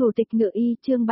Thủ tịch Ngự Y chương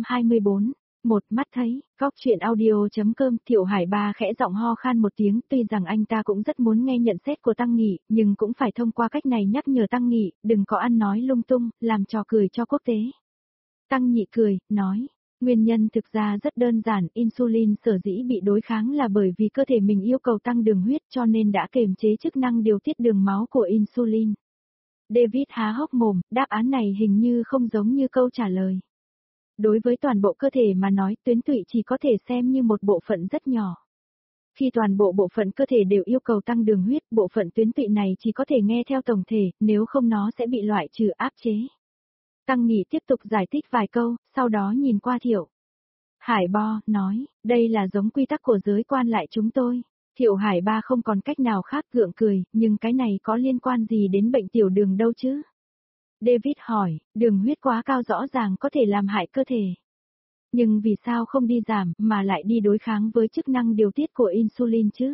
324, một mắt thấy, góc chuyện audio.com. Thiệu Hải Ba khẽ giọng ho khan một tiếng, tuy rằng anh ta cũng rất muốn nghe nhận xét của Tăng Nghị, nhưng cũng phải thông qua cách này nhắc nhở Tăng Nghị, đừng có ăn nói lung tung, làm trò cười cho quốc tế. Tăng Nghị cười, nói, nguyên nhân thực ra rất đơn giản, insulin sở dĩ bị đối kháng là bởi vì cơ thể mình yêu cầu tăng đường huyết cho nên đã kiềm chế chức năng điều tiết đường máu của insulin. David há hốc mồm, đáp án này hình như không giống như câu trả lời. Đối với toàn bộ cơ thể mà nói, tuyến tụy chỉ có thể xem như một bộ phận rất nhỏ. Khi toàn bộ bộ phận cơ thể đều yêu cầu tăng đường huyết, bộ phận tuyến tụy này chỉ có thể nghe theo tổng thể, nếu không nó sẽ bị loại trừ áp chế. Tăng Nghị tiếp tục giải thích vài câu, sau đó nhìn qua Thiệu Hải Ba, nói, đây là giống quy tắc của giới quan lại chúng tôi. Thiệu Hải Ba không còn cách nào khác gượng cười, nhưng cái này có liên quan gì đến bệnh tiểu đường đâu chứ? David hỏi, đường huyết quá cao rõ ràng có thể làm hại cơ thể. Nhưng vì sao không đi giảm mà lại đi đối kháng với chức năng điều tiết của insulin chứ?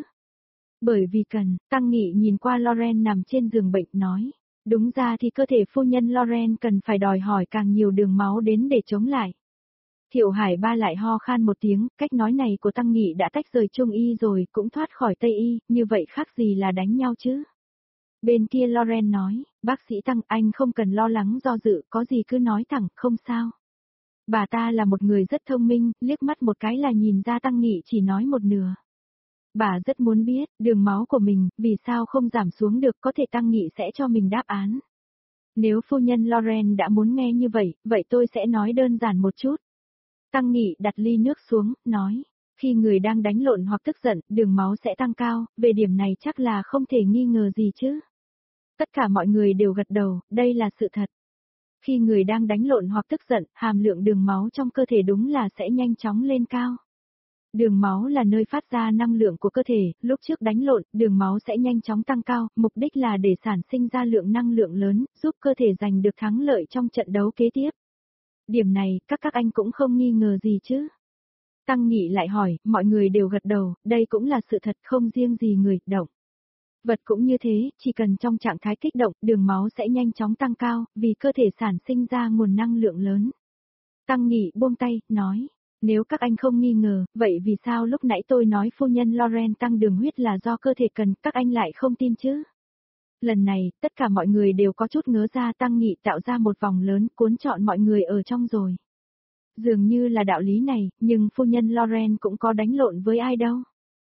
Bởi vì cần, Tăng Nghị nhìn qua Lauren nằm trên giường bệnh nói. Đúng ra thì cơ thể phu nhân Lauren cần phải đòi hỏi càng nhiều đường máu đến để chống lại. Thiệu Hải Ba lại ho khan một tiếng, cách nói này của Tăng Nghị đã tách rời Trung Y rồi, cũng thoát khỏi Tây Y, như vậy khác gì là đánh nhau chứ? Bên kia Lauren nói, bác sĩ Tăng, anh không cần lo lắng do dự, có gì cứ nói thẳng, không sao. Bà ta là một người rất thông minh, liếc mắt một cái là nhìn ra Tăng Nghị chỉ nói một nửa. Bà rất muốn biết, đường máu của mình, vì sao không giảm xuống được, có thể Tăng Nghị sẽ cho mình đáp án. Nếu phu nhân Lauren đã muốn nghe như vậy, vậy tôi sẽ nói đơn giản một chút. Tăng Nghị đặt ly nước xuống, nói, khi người đang đánh lộn hoặc tức giận, đường máu sẽ tăng cao, về điểm này chắc là không thể nghi ngờ gì chứ. Tất cả mọi người đều gật đầu, đây là sự thật. Khi người đang đánh lộn hoặc tức giận, hàm lượng đường máu trong cơ thể đúng là sẽ nhanh chóng lên cao. Đường máu là nơi phát ra năng lượng của cơ thể, lúc trước đánh lộn, đường máu sẽ nhanh chóng tăng cao, mục đích là để sản sinh ra lượng năng lượng lớn, giúp cơ thể giành được thắng lợi trong trận đấu kế tiếp. Điểm này, các anh cũng không nghi ngờ gì chứ. Tăng Nghị lại hỏi, mọi người đều gật đầu, đây cũng là sự thật, không riêng gì người động. Vật cũng như thế, chỉ cần trong trạng thái kích động, đường máu sẽ nhanh chóng tăng cao, vì cơ thể sản sinh ra nguồn năng lượng lớn. Tăng Nghị buông tay, nói, nếu các anh không nghi ngờ, vậy vì sao lúc nãy tôi nói phu nhân Lauren tăng đường huyết là do cơ thể cần, các anh lại không tin chứ? Lần này, tất cả mọi người đều có chút ngớ ra. Tăng Nghị tạo ra một vòng lớn, cuốn trọn mọi người ở trong rồi. Dường như là đạo lý này, nhưng phu nhân Lauren cũng có đánh lộn với ai đâu.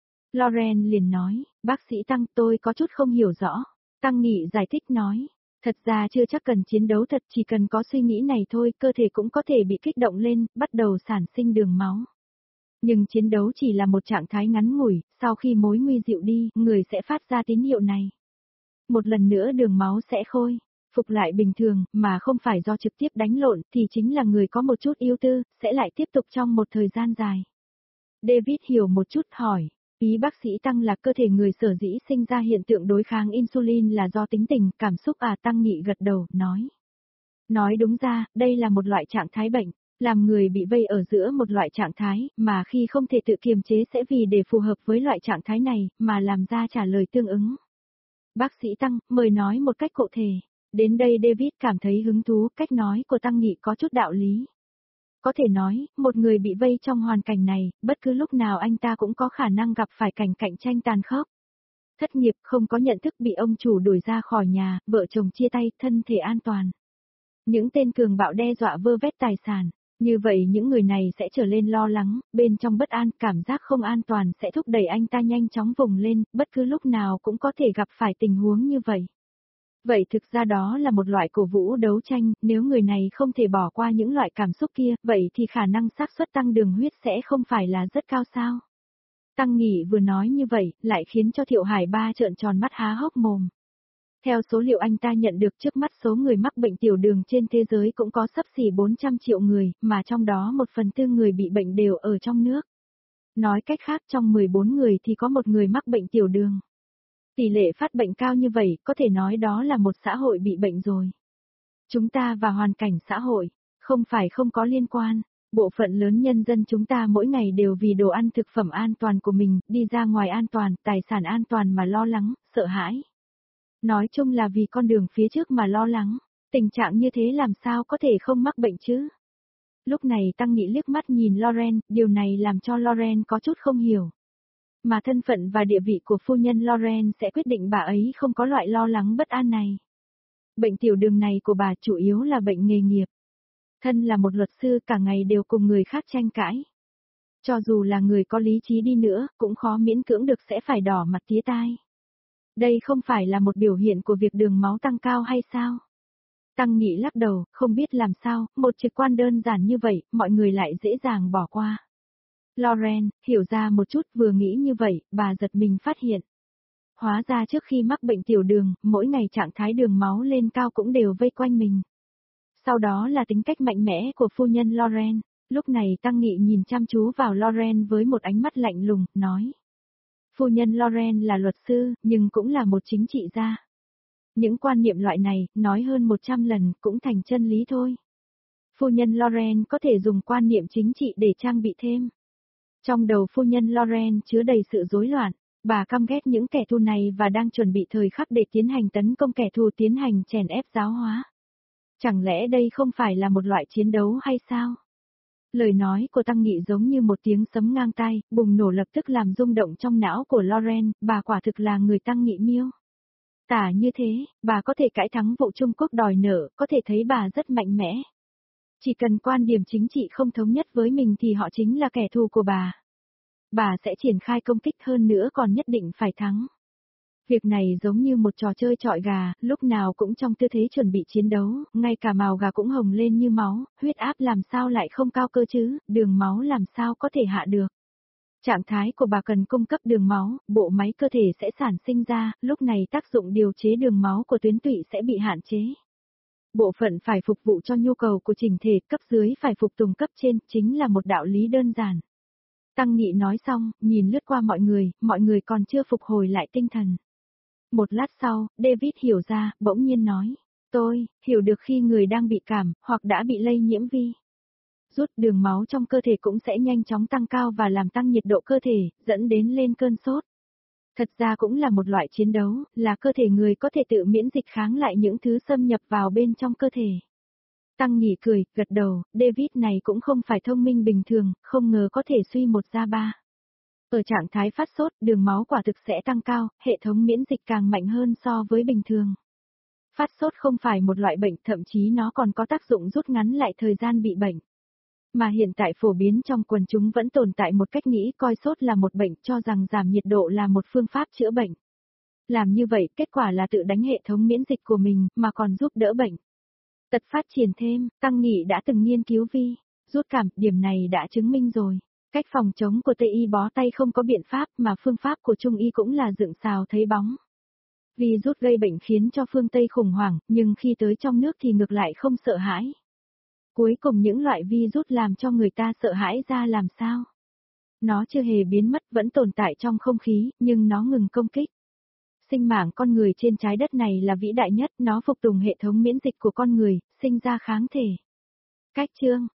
Lauren liền nói, bác sĩ Tăng, tôi có chút không hiểu rõ. Tăng Nghị giải thích nói, thật ra chưa chắc cần chiến đấu thật, chỉ cần có suy nghĩ này thôi, cơ thể cũng có thể bị kích động lên, bắt đầu sản sinh đường máu. Nhưng chiến đấu chỉ là một trạng thái ngắn ngủi, sau khi mối nguy dịu đi, người sẽ phát ra tín hiệu này. Một lần nữa đường máu sẽ khôi phục lại bình thường, mà không phải do trực tiếp đánh lộn, thì chính là người có một chút ưu tư, sẽ lại tiếp tục trong một thời gian dài. David hiểu một chút hỏi, ý bác sĩ Tăng là cơ thể người sở dĩ sinh ra hiện tượng đối kháng insulin là do tính tình, cảm xúc à? Tăng Nghị gật đầu, nói. Nói đúng ra, đây là một loại trạng thái bệnh, làm người bị vây ở giữa một loại trạng thái, mà khi không thể tự kiềm chế sẽ vì để phù hợp với loại trạng thái này, mà làm ra trả lời tương ứng. Bác sĩ Tăng, mời nói một cách cụ thể. Đến đây David cảm thấy hứng thú, cách nói của Tăng Nghị có chút đạo lý. Có thể nói, một người bị vây trong hoàn cảnh này, bất cứ lúc nào anh ta cũng có khả năng gặp phải cảnh cạnh tranh tàn khốc. Thất nghiệp, không có nhận thức, bị ông chủ đuổi ra khỏi nhà, vợ chồng chia tay, thân thể an toàn. Những tên cường bạo đe dọa vơ vét tài sản. Như vậy những người này sẽ trở lên lo lắng, bên trong bất an, cảm giác không an toàn sẽ thúc đẩy anh ta nhanh chóng vùng lên, bất cứ lúc nào cũng có thể gặp phải tình huống như vậy. Vậy thực ra đó là một loại cổ vũ đấu tranh, nếu người này không thể bỏ qua những loại cảm xúc kia, vậy thì khả năng xác suất tăng đường huyết sẽ không phải là rất cao sao? Tăng Nghị vừa nói như vậy, lại khiến cho Thiệu Hải Ba trợn tròn mắt há hốc mồm. Theo số liệu anh ta nhận được trước mắt, số người mắc bệnh tiểu đường trên thế giới cũng có xấp xỉ 400 triệu người, mà trong đó 1/4 người bị bệnh đều ở trong nước. Nói cách khác, trong 14 người thì có một người mắc bệnh tiểu đường. Tỷ lệ phát bệnh cao như vậy, có thể nói đó là một xã hội bị bệnh rồi. Chúng ta và hoàn cảnh xã hội, không phải không có liên quan. Bộ phận lớn nhân dân chúng ta mỗi ngày đều vì đồ ăn thực phẩm an toàn của mình, đi ra ngoài an toàn, tài sản an toàn mà lo lắng, sợ hãi. Nói chung là vì con đường phía trước mà lo lắng, tình trạng như thế làm sao có thể không mắc bệnh chứ? Lúc này Tăng Nghị liếc mắt nhìn Lauren, điều này làm cho Lauren có chút không hiểu. Mà thân phận và địa vị của phu nhân Lauren sẽ quyết định bà ấy không có loại lo lắng bất an này. Bệnh tiểu đường này của bà chủ yếu là bệnh nghề nghiệp. Thân là một luật sư cả ngày đều cùng người khác tranh cãi. Cho dù là người có lý trí đi nữa, cũng khó miễn cưỡng được sẽ phải đỏ mặt tía tai. Đây không phải là một biểu hiện của việc đường máu tăng cao hay sao? Tăng Nghị lắc đầu, không biết làm sao, một trực quan đơn giản như vậy, mọi người lại dễ dàng bỏ qua. Lauren, hiểu ra một chút vừa nghĩ như vậy, bà giật mình phát hiện. Hóa ra trước khi mắc bệnh tiểu đường, mỗi ngày trạng thái đường máu lên cao cũng đều vây quanh mình. Sau đó là tính cách mạnh mẽ của phu nhân Lauren. Lúc này Tăng Nghị nhìn chăm chú vào Lauren với một ánh mắt lạnh lùng, nói. Phu nhân Lauren là luật sư, nhưng cũng là một chính trị gia. Những quan niệm loại này, nói hơn 100 lần, cũng thành chân lý thôi. Phu nhân Lauren có thể dùng quan niệm chính trị để trang bị thêm. Trong đầu phu nhân Lauren chứa đầy sự rối loạn, bà căm ghét những kẻ thù này và đang chuẩn bị thời khắc để tiến hành tấn công kẻ thù, tiến hành chèn ép giáo hóa. Chẳng lẽ đây không phải là một loại chiến đấu hay sao? Lời nói của Tăng Nghị giống như một tiếng sấm ngang tai, bùng nổ lập tức làm rung động trong não của Lauren, bà quả thực là người Tăng Nghị miêu. Tả như thế, bà có thể cãi thắng vụ Trung Quốc đòi nợ, có thể thấy bà rất mạnh mẽ. Chỉ cần quan điểm chính trị không thống nhất với mình thì họ chính là kẻ thù của bà. Bà sẽ triển khai công kích hơn nữa còn nhất định phải thắng. Việc này giống như một trò chơi chọi gà, lúc nào cũng trong tư thế chuẩn bị chiến đấu, ngay cả mào gà cũng hồng lên như máu, huyết áp làm sao lại không cao cơ chứ, đường máu làm sao có thể hạ được. Trạng thái của bà cần cung cấp đường máu, bộ máy cơ thể sẽ sản sinh ra, lúc này tác dụng điều chế đường máu của tuyến tụy sẽ bị hạn chế. Bộ phận phải phục vụ cho nhu cầu của chỉnh thể, cấp dưới phải phục tùng cấp trên, chính là một đạo lý đơn giản. Tăng Nghị nói xong, nhìn lướt qua mọi người còn chưa phục hồi lại tinh thần. Một lát sau, David hiểu ra, bỗng nhiên nói, tôi, hiểu được khi người đang bị cảm, hoặc đã bị lây nhiễm vi. Rút đường máu trong cơ thể cũng sẽ nhanh chóng tăng cao và làm tăng nhiệt độ cơ thể, dẫn đến lên cơn sốt. Thật ra cũng là một loại chiến đấu, là cơ thể người có thể tự miễn dịch kháng lại những thứ xâm nhập vào bên trong cơ thể. Tăng Nghị cười, gật đầu, David này cũng không phải thông minh bình thường, không ngờ có thể suy một ra ba. Ở trạng thái phát sốt, đường máu quả thực sẽ tăng cao, hệ thống miễn dịch càng mạnh hơn so với bình thường. Phát sốt không phải một loại bệnh, thậm chí nó còn có tác dụng rút ngắn lại thời gian bị bệnh. Mà hiện tại phổ biến trong quần chúng vẫn tồn tại một cách nghĩ coi sốt là một bệnh, cho rằng giảm nhiệt độ là một phương pháp chữa bệnh. Làm như vậy, kết quả là tự đánh hệ thống miễn dịch của mình, mà còn giúp đỡ bệnh. Tật phát triển thêm, Tăng Nghị đã từng nghiên cứu vi, rút cảm, điểm này đã chứng minh rồi. Cách phòng chống của Tây y bó tay không có biện pháp mà phương pháp của Trung y cũng là dựng xào thấy bóng. Vì rút gây bệnh khiến cho phương Tây khủng hoảng, nhưng khi tới trong nước thì ngược lại không sợ hãi. Cuối cùng những loại virus làm cho người ta sợ hãi ra làm sao? Nó chưa hề biến mất, vẫn tồn tại trong không khí, nhưng nó ngừng công kích. Sinh mạng con người trên trái đất này là vĩ đại nhất, nó phục tùng hệ thống miễn dịch của con người, sinh ra kháng thể. Cách chương